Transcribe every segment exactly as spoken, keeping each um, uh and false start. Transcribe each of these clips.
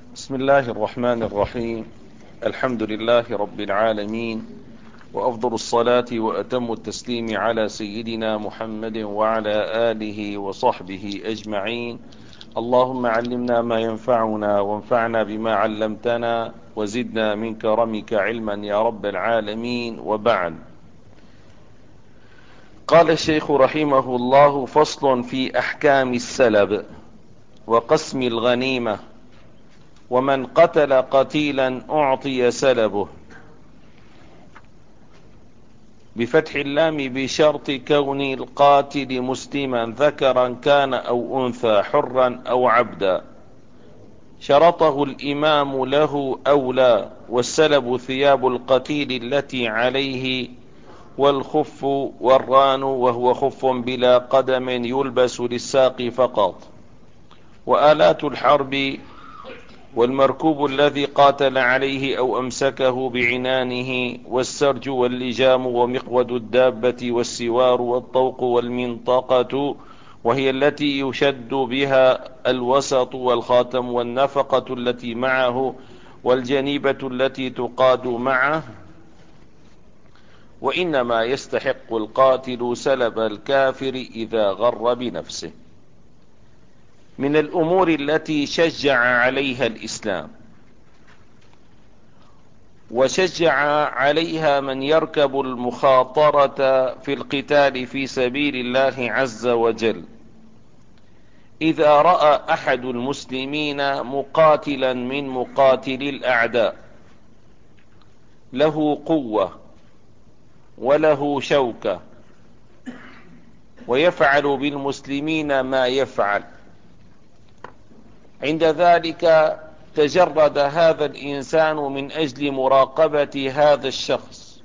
بسم الله الرحمن الرحيم. الحمد لله رب العالمين، وأفضل الصلاة وأتم التسليم على سيدنا محمد وعلى آله وصحبه أجمعين. اللهم علمنا ما ينفعنا وانفعنا بما علمتنا وزدنا من كرمك علما يا رب العالمين. وبعد، قال الشيخ رحمه الله: فصل في أحكام السلب وقسم الغنيمة. ومن قتل قتيلا أعطي سلبه، بفتح اللام بشرط كون القاتل مسلما ذكرا كان أو أنثى حرا أو عبدا، شرطه الإمام له أو لا. والسلب ثياب القتيل التي عليه، والخف والران وهو خف بلا قدم يلبس للساق فقط، وآلات الحرب، والمركوب الذي قاتل عليه أو أمسكه بعنانه، والسرج واللجام ومقود الدابة، والسوار والطوق والمنطقة وهي التي يشد بها الوسط، والخاتم والنفقة التي معه، والجنيبة التي تقاد معه. وإنما يستحق القاتل سلب الكافر إذا غر بنفسه. من الأمور التي شجع عليها الإسلام وشجع عليها من يركب المخاطرة في القتال في سبيل الله عز وجل، إذا رأى أحد المسلمين مقاتلا من مقاتلي الأعداء له قوة وله شوكة ويفعل بالمسلمين ما يفعل، عند ذلك تجرد هذا الإنسان من أجل مراقبة هذا الشخص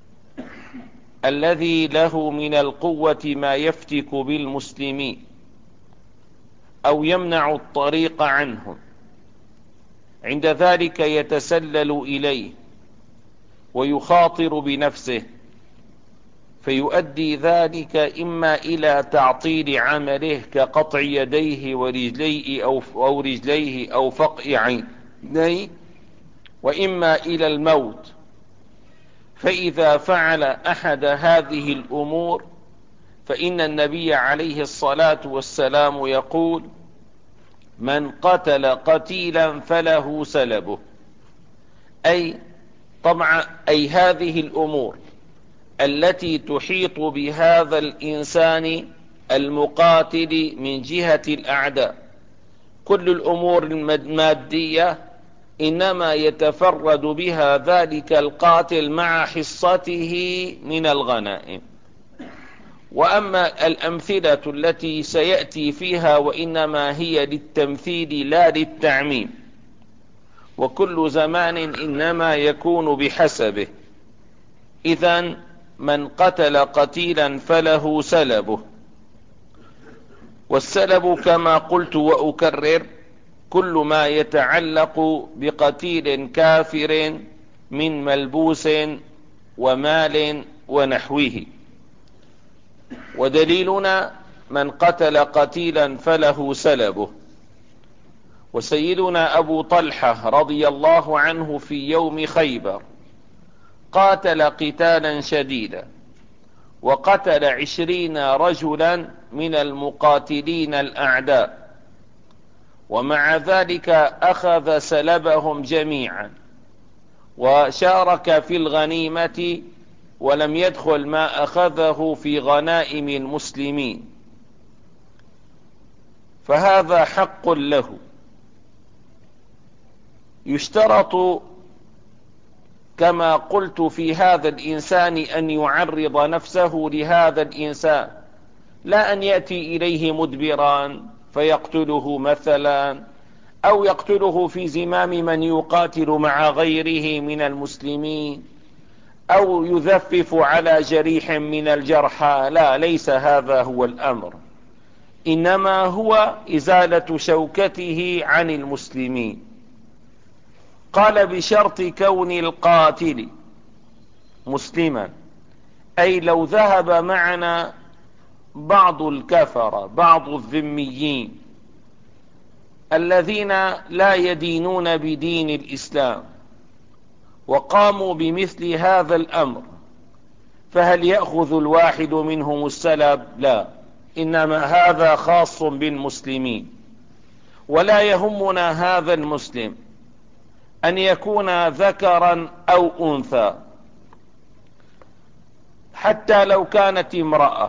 الذي له من القوة ما يفتك بالمسلمين أو يمنع الطريق عنهم. عند ذلك يتسلل إليه ويخاطر بنفسه، فيؤدي ذلك إما إلى تعطيل عمله كقطع يديه ورجليه أو, أو رجليه أو فقع عينيه، وإما إلى الموت. فإذا فعل أحد هذه الأمور فإن النبي عليه الصلاة والسلام يقول: من قتل قتيلا فله سلبه. أي طبعا أي هذه الأمور التي تحيط بهذا الإنسان المقاتل من جهة الأعداء، كل الأمور المادية إنما يتفرد بها ذلك القاتل مع حصته من الغنائم. وأما الأمثلة التي سيأتي فيها وإنما هي للتمثيل لا للتعميم، وكل زمان إنما يكون بحسبه. إذن من قتل قتيلا فله سلبه. والسلب كما قلت وأكرر كل ما يتعلق بقتيل كافر من ملبوس ومال ونحوه. ودليلنا من قتل قتيلا فله سلبه. وسيدنا أبو طلحة رضي الله عنه في يوم خيبر قاتل قتالا شديدا، وقتل عشرين رجلا من المقاتلين الأعداء، ومع ذلك أخذ سلبهم جميعا وشارك في الغنيمة، ولم يدخل ما أخذه في غنائم المسلمين، فهذا حق له. يشترط كما قلت في هذا الإنسان أن يعرض نفسه لهذا الإنسان، لا أن يأتي إليه مدبرا فيقتله مثلا، أو يقتله في زمام من يقاتل مع غيره من المسلمين، أو يذفف على جريح من الجرحى. لا، ليس هذا هو الأمر، إنما هو إزالة شوكته عن المسلمين. قال: بشرط كون القاتل مسلما، أي لو ذهب معنا بعض الكفرة بعض الذميين الذين لا يدينون بدين الإسلام وقاموا بمثل هذا الأمر، فهل يأخذ الواحد منهم السلب؟ لا، إنما هذا خاص بالمسلمين. ولا يهمنا هذا المسلم أن يكون ذكرا أو أنثى، حتى لو كانت امرأة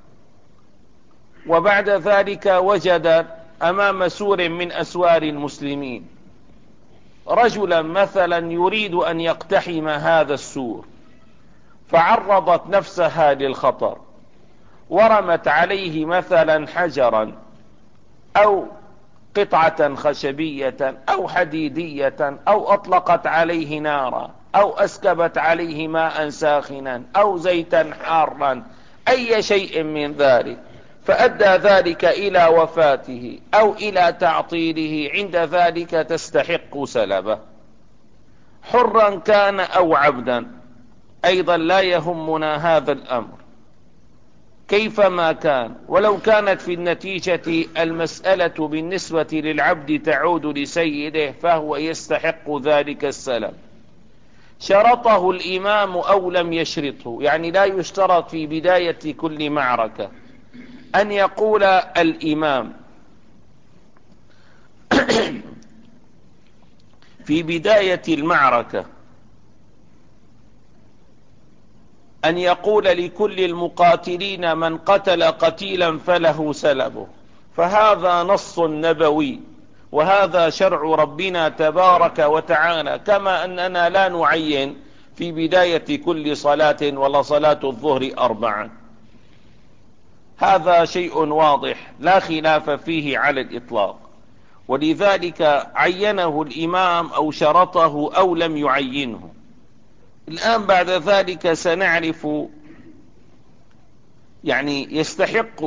وبعد ذلك وجد أمام سور من أسوار المسلمين رجلا مثلا يريد أن يقتحم هذا السور، فعرضت نفسها للخطر ورمت عليه مثلا حجرا أو قطعة خشبية أو حديدية أو أطلقت عليه نارا أو أسكبت عليه ماء ساخنا أو زيتا حارا، أي شيء من ذلك، فأدى ذلك إلى وفاته أو إلى تعطيله، عند ذلك تستحق سلبه، حرا كان أو عبدا. أيضا لا يهمنا هذا الأمر كيفما كان، ولو كانت في النتيجة المسألة بالنسبة للعبد تعود لسيده فهو يستحق ذلك السلب. شرطه الإمام أو لم يشرطه، يعني لا يشترط في بداية كل معركة أن يقول الإمام في بداية المعركة أن يقول لكل المقاتلين من قتل قتيلا فله سلبه، فهذا نص نبوي وهذا شرع ربنا تبارك وتعالى، كما أننا لا نعين في بداية كل صلاة ولا صلاة الظهر أربعا. هذا شيء واضح لا خلاف فيه على الإطلاق، ولذلك عينه الإمام أو شرطه أو لم يعينه. الآن بعد ذلك سنعرف يعني يستحق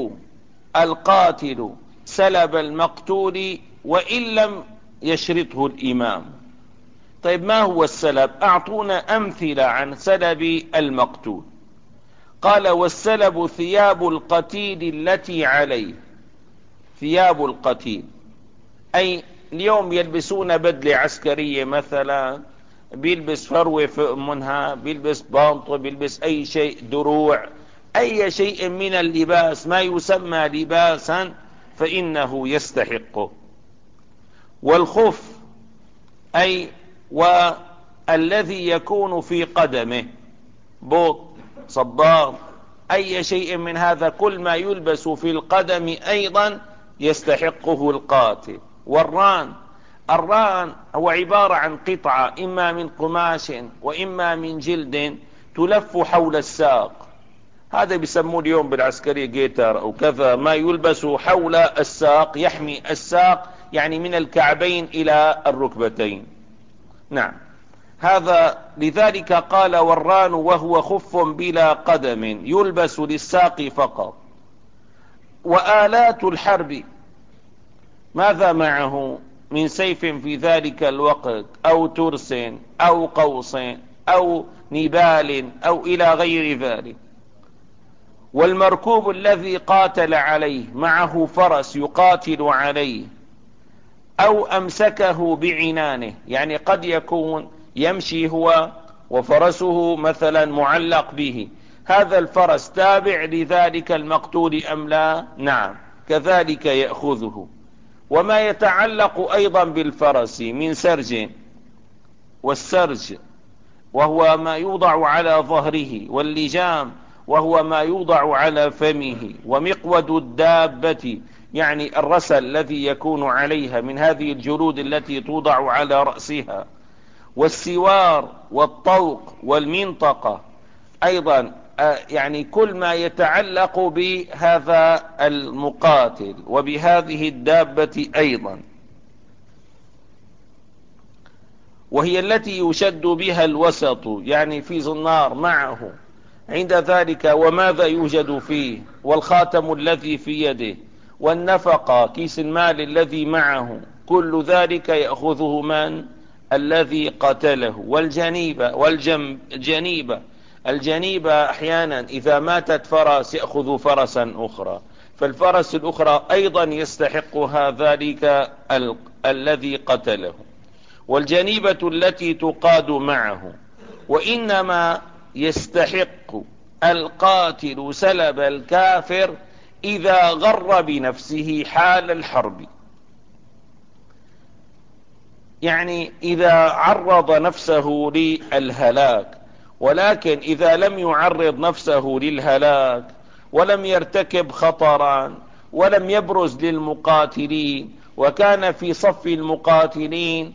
القاتل سلب المقتول وإن لم يشرطه الإمام. طيب ما هو السلب؟ أعطونا أمثلة عن سلب المقتول. قال والسلب ثياب القتيل التي عليه. ثياب القتيل أي اليوم يلبسون بدلة عسكرية مثلا، بيلبس فروة منها، بيلبس بانطو، بيلبس أي شيء، دروع، أي شيء من اللباس ما يسمى لباسا فإنه يستحقه. والخف أي والذي يكون في قدمه، بوط، صباغ، أي شيء من هذا، كل ما يلبس في القدم أيضا يستحقه القاتل. والران، الران هو عبارة عن قطعة إما من قماش وإما من جلد تلف حول الساق، هذا بيسموه اليوم بالعسكرية جيتر أو كذا، ما يلبس حول الساق يحمي الساق، يعني من الكعبين إلى الركبتين. نعم، هذا لذلك قال والران وهو خف بلا قدم يلبس للساق فقط. وآلات الحرب ماذا معه من سيف في ذلك الوقت أو ترس أو قوس أو نبال أو إلى غير ذلك. والمركوب الذي قاتل عليه معه فرس يقاتل عليه أو أمسكه بعنانه، يعني قد يكون يمشي هو وفرسه مثلا معلق به، هذا الفرس تابع لذلك المقتول أم لا؟ نعم، كذلك يأخذه. وما يتعلق أيضا بالفرس من سرج، والسرج وهو ما يوضع على ظهره، واللجام وهو ما يوضع على فمه، ومقود الدابة يعني الرسل الذي يكون عليها من هذه الجلود التي توضع على رأسها، والسوار والطوق والمنطقة أيضا، يعني كل ما يتعلق بهذا المقاتل وبهذه الدابة أيضا، وهي التي يشد بها الوسط، يعني في زنار معه عند ذلك. وماذا يوجد فيه؟ والخاتم الذي في يده، والنفقة كيس المال الذي معه، كل ذلك يأخذه من؟ الذي قتله. والجنيبة والجنيبة الجنيبة أحيانا إذا ماتت فرس يأخذ فرسا أخرى، فالفرس الأخرى أيضا يستحقها ذلك ال... الذي قتله، والجنيبة التي تقاد معه. وإنما يستحق القاتل سلب الكافر إذا غر بنفسه حال الحرب، يعني إذا عرض نفسه للهلاك. ولكن إذا لم يعرض نفسه للهلاك ولم يرتكب خطرا ولم يبرز للمقاتلين وكان في صف المقاتلين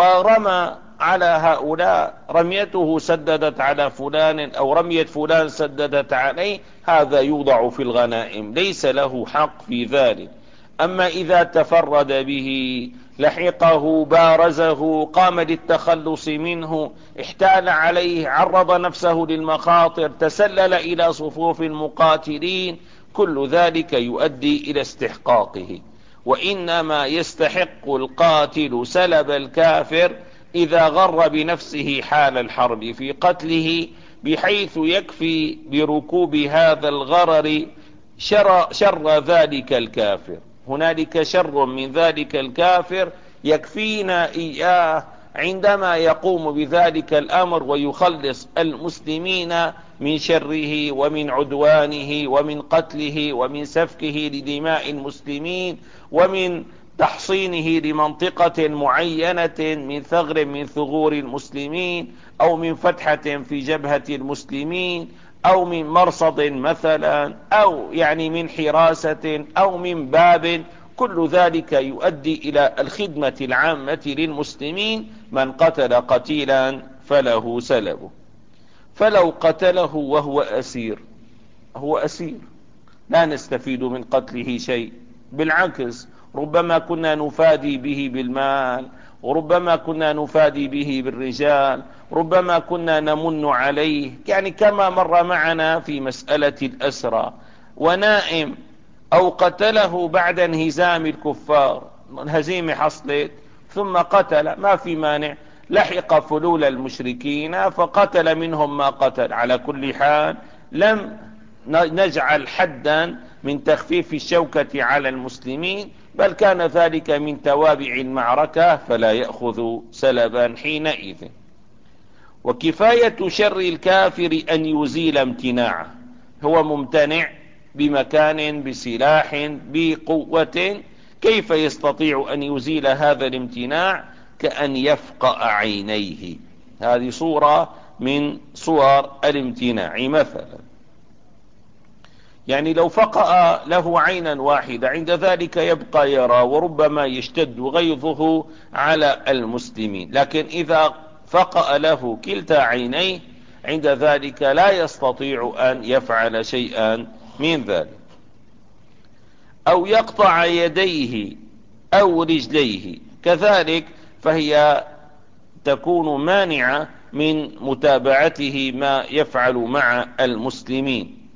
ورمى على هؤلاء، رميته سددت على فلان أو رمية فلان سددت عليه، هذا يوضع في الغنائم، ليس له حق في ذلك. أما إذا تفرد به، لحقه، بارزه، قام للتخلص منه، احتال عليه، عرض نفسه للمخاطر، تسلل إلى صفوف المقاتلين، كل ذلك يؤدي إلى استحقاقه. وإنما يستحق القاتل سلب الكافر إذا غر بنفسه حال الحرب في قتله، بحيث يكفي بركوب هذا الغرر شر, شر ذلك الكافر. هنالك شر من ذلك الكافر يكفينا إياه عندما يقوم بذلك الأمر ويخلص المسلمين من شره ومن عدوانه ومن قتله ومن سفكه لدماء المسلمين ومن تحصينه لمنطقة معينة من ثغر من ثغور المسلمين أو من فتحة في جبهة المسلمين أو من مرصد مثلا أو يعني من حراسة أو من باب. كل ذلك يؤدي إلى الخدمة العامة للمسلمين. من قتل قتيلا فله سلبه. فلو قتله وهو أسير، هو أسير، لا نستفيد من قتله شيء، بالعكس ربما كنا نفادي به بالمال، وربما كنا نفادي به بالرجال، ربما كنا نمن عليه، يعني كما مر معنا في مسألة الأسرى. ونائم أو قتله بعد انهزام الكفار، الهزيمة حصلت ثم قتل، ما في مانع، لحق فلول المشركين فقتل منهم ما قتل. على كل حال لم نجعل حدا من تخفيف الشوكة على المسلمين، بل كان ذلك من توابع المعركة، فلا يأخذ سلبا حينئذ. وكفاية شر الكافر أن يزيل امتناعه، هو ممتنع بمكان، بسلاح، بقوة، كيف يستطيع أن يزيل هذا الامتناع؟ كأن يفقأ عينيه، هذه صورة من صور الامتناع مثلا. يعني لو فقأ له عينا واحدة عند ذلك يبقى يرى، وربما يشتد غيظه على المسلمين. لكن إذا فقأ له كلتا عينيه عند ذلك لا يستطيع أن يفعل شيئا من ذلك. أو يقطع يديه أو رجليه كذلك، فهي تكون مانعة من متابعته ما يفعل مع المسلمين.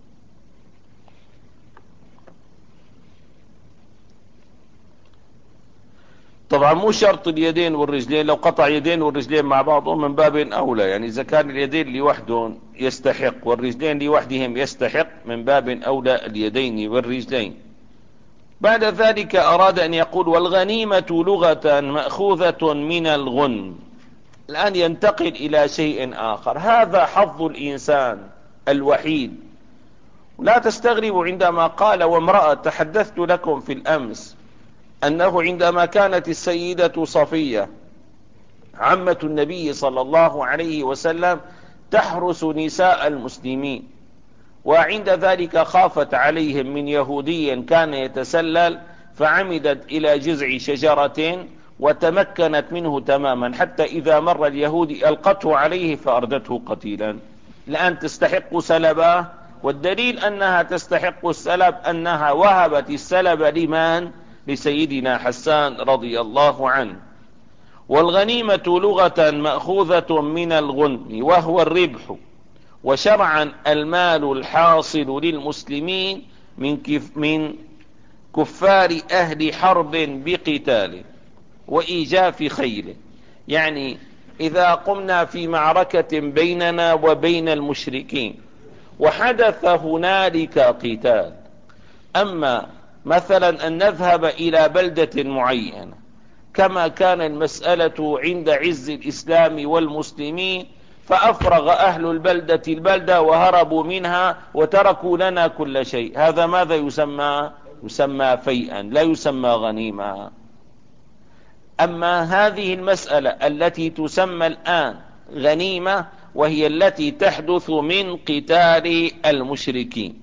طبعا مو شرط اليدين والرجلين، لو قطع يدين والرجلين مع بعضهم من باب أولى، يعني إذا كان اليدين لوحدهم يستحق والرجلين لوحدهم يستحق، من باب أولى اليدين والرجلين. بعد ذلك أراد أن يقول: والغنيمة لغة مأخوذة من الغنم. الآن ينتقل إلى شيء آخر، هذا حظ الإنسان الوحيد. لا تستغربوا عندما قال وامرأة، تحدثت لكم في الأمس أنه عندما كانت السيدة صفية عمة النبي صلى الله عليه وسلم تحرس نساء المسلمين، وعند ذلك خافت عليهم من يهودي كان يتسلل، فعمدت إلى جذع شجرة وتمكنت منه تماما، حتى إذا مر اليهودي ألقته عليه فأردته قتيلا. الآن تستحق سلبه، والدليل أنها تستحق السلب أنها وهبت السلب لمن؟ لسيدنا حسان رضي الله عنه. والغنيمة لغة مأخوذة من الغنم وهو الربح، وشرعا المال الحاصل للمسلمين من, كف من كفار أهل حرب بقتال وإيجاف خيل. يعني إذا قمنا في معركة بيننا وبين المشركين وحدث هنالك قتال، أما مثلا أن نذهب إلى بلدة معينة كما كان المسألة عند عز الإسلام والمسلمين، فأفرغ أهل البلدة البلدة وهربوا منها وتركوا لنا كل شيء، هذا ماذا يسمى؟ يسمى فيئا، لا يسمى غنيمة. أما هذه المسألة التي تسمى الآن غنيمة، وهي التي تحدث من قتال المشركين،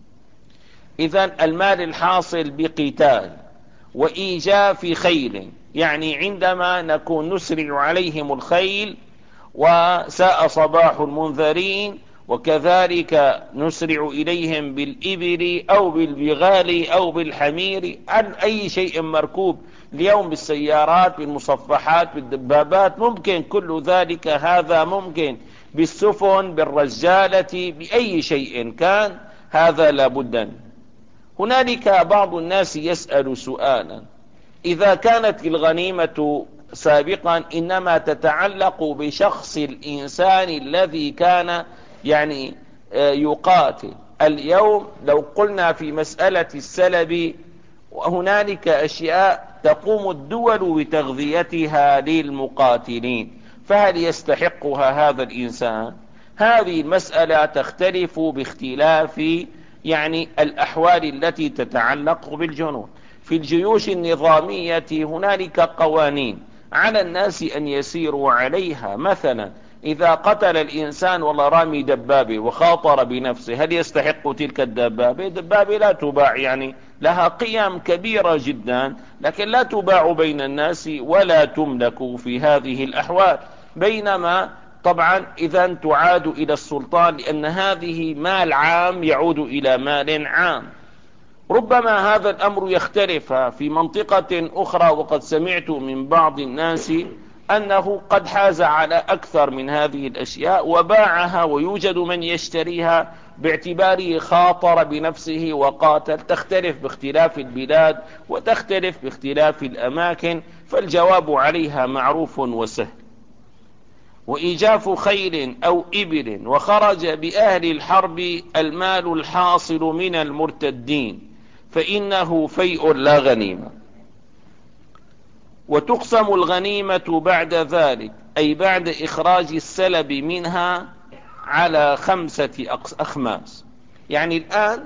إذن المال الحاصل بقتال وإيجاف خيل، يعني عندما نكون نسرع عليهم الخيل وساء صباح المنذرين، وكذلك نسرع إليهم بالإبل أو بالبغال أو بالحمير، عن أي شيء مركوب اليوم، بالسيارات، بالمصفحات، بالدبابات، ممكن كل ذلك، هذا ممكن بالسفن، بالرجالة، بأي شيء كان، هذا لابد. هنالك بعض الناس يسأل سؤالا: إذا كانت الغنيمة سابقا إنما تتعلق بشخص الإنسان الذي كان يعني يقاتل، اليوم لو قلنا في مسألة السلب وهنالك أشياء تقوم الدول بتغذيتها للمقاتلين، فهل يستحقها هذا الإنسان؟ هذه المسألة تختلف باختلاف يعني الأحوال التي تتعلق بالجنود. في الجيوش النظامية هنالك قوانين على الناس أن يسيروا عليها، مثلا إذا قتل الإنسان والله رامي دبابة وخاطر بنفسه، هل يستحق تلك الدبابة؟ دبابة لا تباع، يعني لها قيم كبيرة جدا، لكن لا تباع بين الناس ولا تملك في هذه الأحوال. بينما طبعا إذا تعاد إلى السلطان، لأن هذه مال عام يعود إلى مال عام. ربما هذا الأمر يختلف في منطقة أخرى، وقد سمعت من بعض الناس أنه قد حاز على أكثر من هذه الأشياء وباعها، ويوجد من يشتريها باعتباره خاطر بنفسه وقاتل. تختلف باختلاف البلاد وتختلف باختلاف الأماكن، فالجواب عليها معروف وسهل. وإيجاف خيل أو إبل وخرج بأهل الحرب المال الحاصل من المرتدين، فإنه فيء لا غنيمة. وتقسم الغنيمة بعد ذلك، أي بعد إخراج السلب منها، على خمسة أخماس. يعني الآن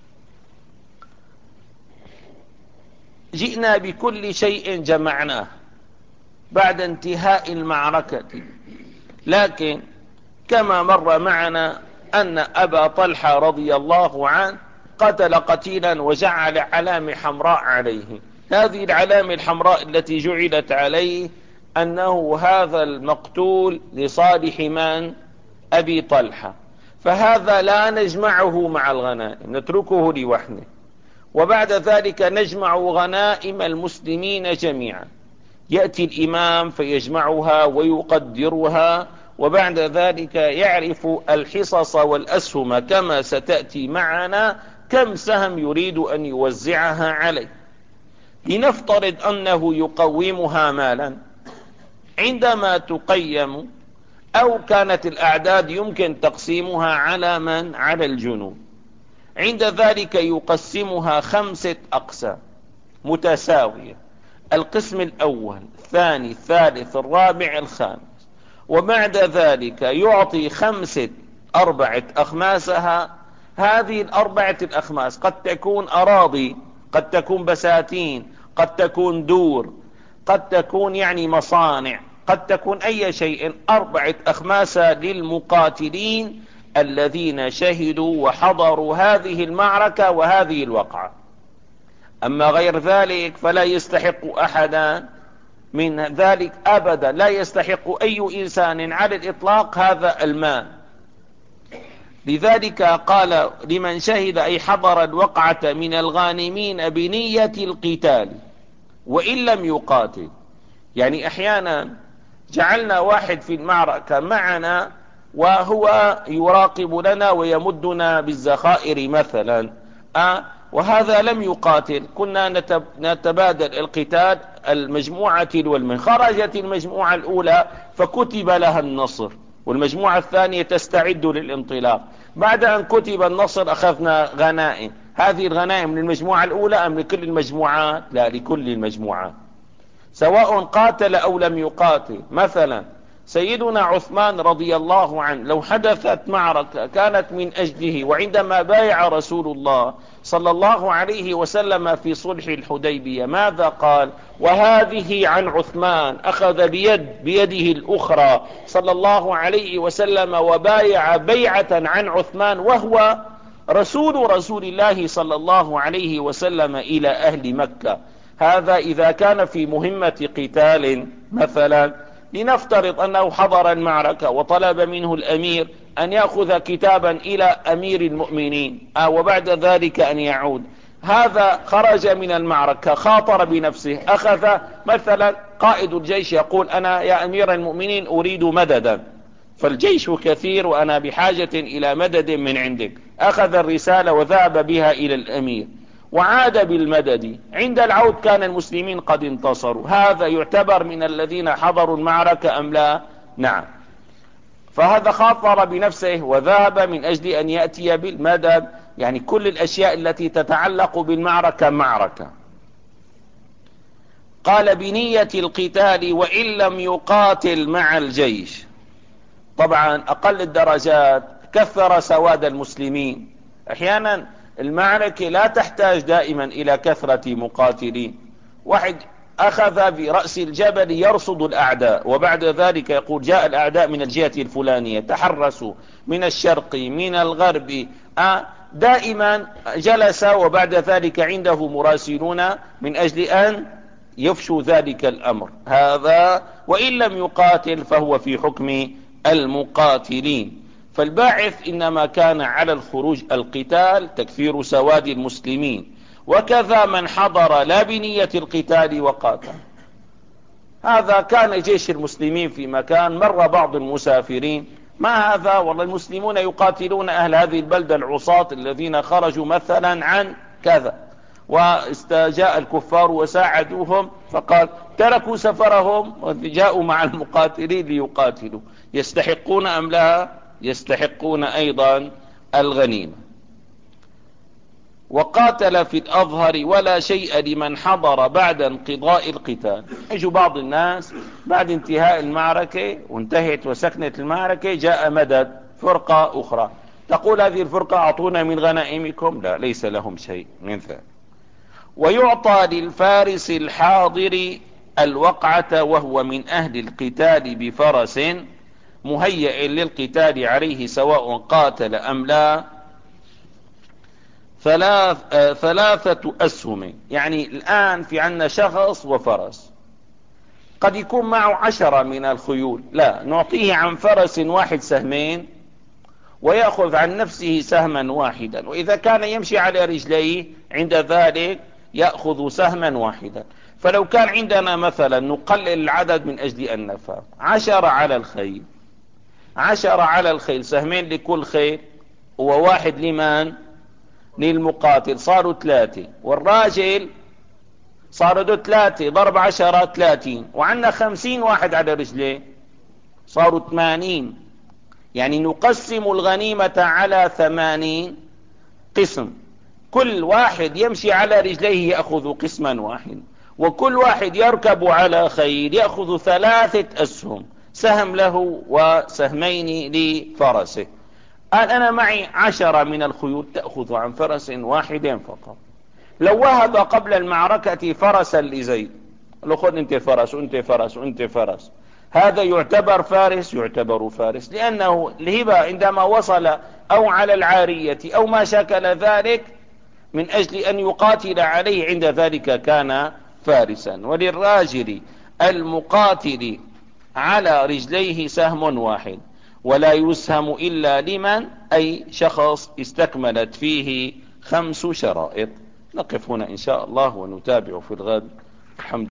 جئنا بكل شيء جمعناه بعد انتهاء المعركة، لكن كما مر معنا أن أبا طلحة رضي الله عنه قتل قتيلا وجعل علامة حمراء عليه، هذه العلامة الحمراء التي جعلت عليه أنه هذا المقتول لصالح من؟ أبي طلحة، فهذا لا نجمعه مع الغنائم، نتركه لوحده. وبعد ذلك نجمع غنائم المسلمين جميعا، يأتي الإمام فيجمعها ويقدرها، وبعد ذلك يعرف الحصص والأسهم كما ستأتي معنا كم سهم يريد أن يوزعها عليه. لنفترض أنه يقومها مالا، عندما تقيم أو كانت الأعداد يمكن تقسيمها على من؟ على الجنود. عند ذلك يقسمها خمسة أقسام متساوية: القسم الأول، الثاني، الثالث، الرابع، الخامس. وبعد ذلك يعطي خمسة أربعة أخماسها. هذه الأربعة الأخماس قد تكون أراضي، قد تكون بساتين، قد تكون دور، قد تكون يعني مصانع، قد تكون أي شيء. أربعة أخماس للمقاتلين الذين شهدوا وحضروا هذه المعركة وهذه الوقعة. أما غير ذلك فلا يستحق أحدا من ذلك أبدا، لا يستحق أي إنسان على الإطلاق هذا المال. لذلك قال: لمن شهد أي حضر الوقعة من الغانمين بنية القتال وإن لم يقاتل. يعني أحيانا جعلنا واحد في المعركة معنا وهو يراقب لنا ويمدنا بالذخائر مثلا، أه وهذا لم يقاتل، كنا نتبادل القتال المجموعة والمن. خرجت المجموعة الأولى فكتب لها النصر، والمجموعة الثانية تستعد للانطلاق. بعد أن كتب النصر أخذنا غنائم. هذه الغنائم للمجموعة الأولى أم لكل المجموعات؟ لا، لكل المجموعات، سواء قاتل أو لم يقاتل. مثلا سيدنا عثمان رضي الله عنه لو حدثت معركة كانت من أجله، وعندما بايع رسول الله صلى الله عليه وسلم في صلح الحديبية ماذا قال؟ وهذه عن عثمان، أخذ بيد بيده الأخرى صلى الله عليه وسلم وبايع بيعة عن عثمان وهو رسول رسول الله صلى الله عليه وسلم إلى أهل مكة. هذا إذا كان في مهمة قتال. مثلا لنفترض أنه حضر المعركة وطلب منه الأمير أن يأخذ كتابا إلى أمير المؤمنين آه وبعد ذلك أن يعود. هذا خرج من المعركة، خاطر بنفسه، أخذ مثلا قائد الجيش يقول أنا يا أمير المؤمنين أريد مددا، فالجيش كثير وأنا بحاجة إلى مدد من عندك. أخذ الرسالة وذهب بها إلى الأمير وعاد بالمدد. عند العود كان المسلمين قد انتصروا. هذا يعتبر من الذين حضروا المعركة أم لا؟ نعم. فهذا خاطر بنفسه وذهب من أجل أن يأتي بالمدد. يعني كل الأشياء التي تتعلق بالمعركة معركة. قال بنية القتال وإن لم يقاتل مع الجيش. طبعا أقل الدرجات كثر سواد المسلمين. أحيانا المعركة لا تحتاج دائما إلى كثرة مقاتلين. واحد أخذ برأس الجبل يرصد الأعداء وبعد ذلك يقول جاء الأعداء من الجهة الفلانية، تحرسوا من الشرق من الغرب. دائما جلس وبعد ذلك عنده مراسلون من أجل أن يفشوا ذلك الأمر. هذا وإن لم يقاتل فهو في حكم المقاتلين. فالباعث إنما كان على الخروج القتال تكثير سواد المسلمين، وكذا من حضر لا بنية القتال وقاتل. هذا كان جيش المسلمين في مكان، مر بعض المسافرين، ما هذا؟ والله المسلمون يقاتلون أهل هذه البلدة العصاة الذين خرجوا مثلا عن كذا، واستجاء الكفار وساعدوهم، فقال تركوا سفرهم وجاءوا مع المقاتلين ليقاتلوا. يستحقون أم لا؟ يستحقون أيضا الغنيمة. وقاتل في الأظهر ولا شيء لمن حضر بعد انقضاء القتال. يجوا بعض الناس بعد انتهاء المعركة وانتهت وسكنت المعركة جاء مدد فرقة أخرى، تقول هذه الفرقة أعطونا من غنائمكم؟ لا، ليس لهم شيء من ذلك. ويعطى للفارس الحاضر الوقعة وهو من أهل القتال بفرس مهيئ للقتال عليه سواء قاتل أم لا ثلاث آه ثلاثة أسهم. يعني الآن في عنا شخص وفرس، قد يكون معه عشرة من الخيول، لا نعطيه عن فرس واحد سهمين ويأخذ عن نفسه سهما واحدا، وإذا كان يمشي على رجليه عند ذلك يأخذ سهما واحدا. فلو كان عندنا مثلا نقلل العدد من أجل أن نفهم، عشرة على الخيل، عشرة على الخيل، سهمين لكل خيل وواحد لمن؟ للمقاتل، صاروا ثلاثة. والراجل صاروا ثلاثة ضرب عشرة ثلاثين، وعندنا خمسين واحد على رجليه صاروا ثمانين. يعني نقسم الغنيمة على ثمانين قسم، كل واحد يمشي على رجليه يأخذ قسما واحد، وكل واحد يركب على خيل يأخذ ثلاثة أسهم، سهم له وسهمين لفرسه. قال أنا معي عشرة من الخيول تأخذ عن فرس واحد فقط. لو وهب قبل المعركة فرسا لزيد، لو خذ انت فرس وانت فرس وانت فرس، هذا يعتبر فارس؟ يعتبر فارس، لأنه الهبة عندما وصل أو على العارية أو ما شكل ذلك من أجل أن يقاتل عليه عند ذلك كان فارسا. وللراجل المقاتل على رجليه سهم واحد ولا يسهم إلا لمن أي شخص استكملت فيه خمس شرائط. نقف هنا إن شاء الله ونتابع في الغد. الحمد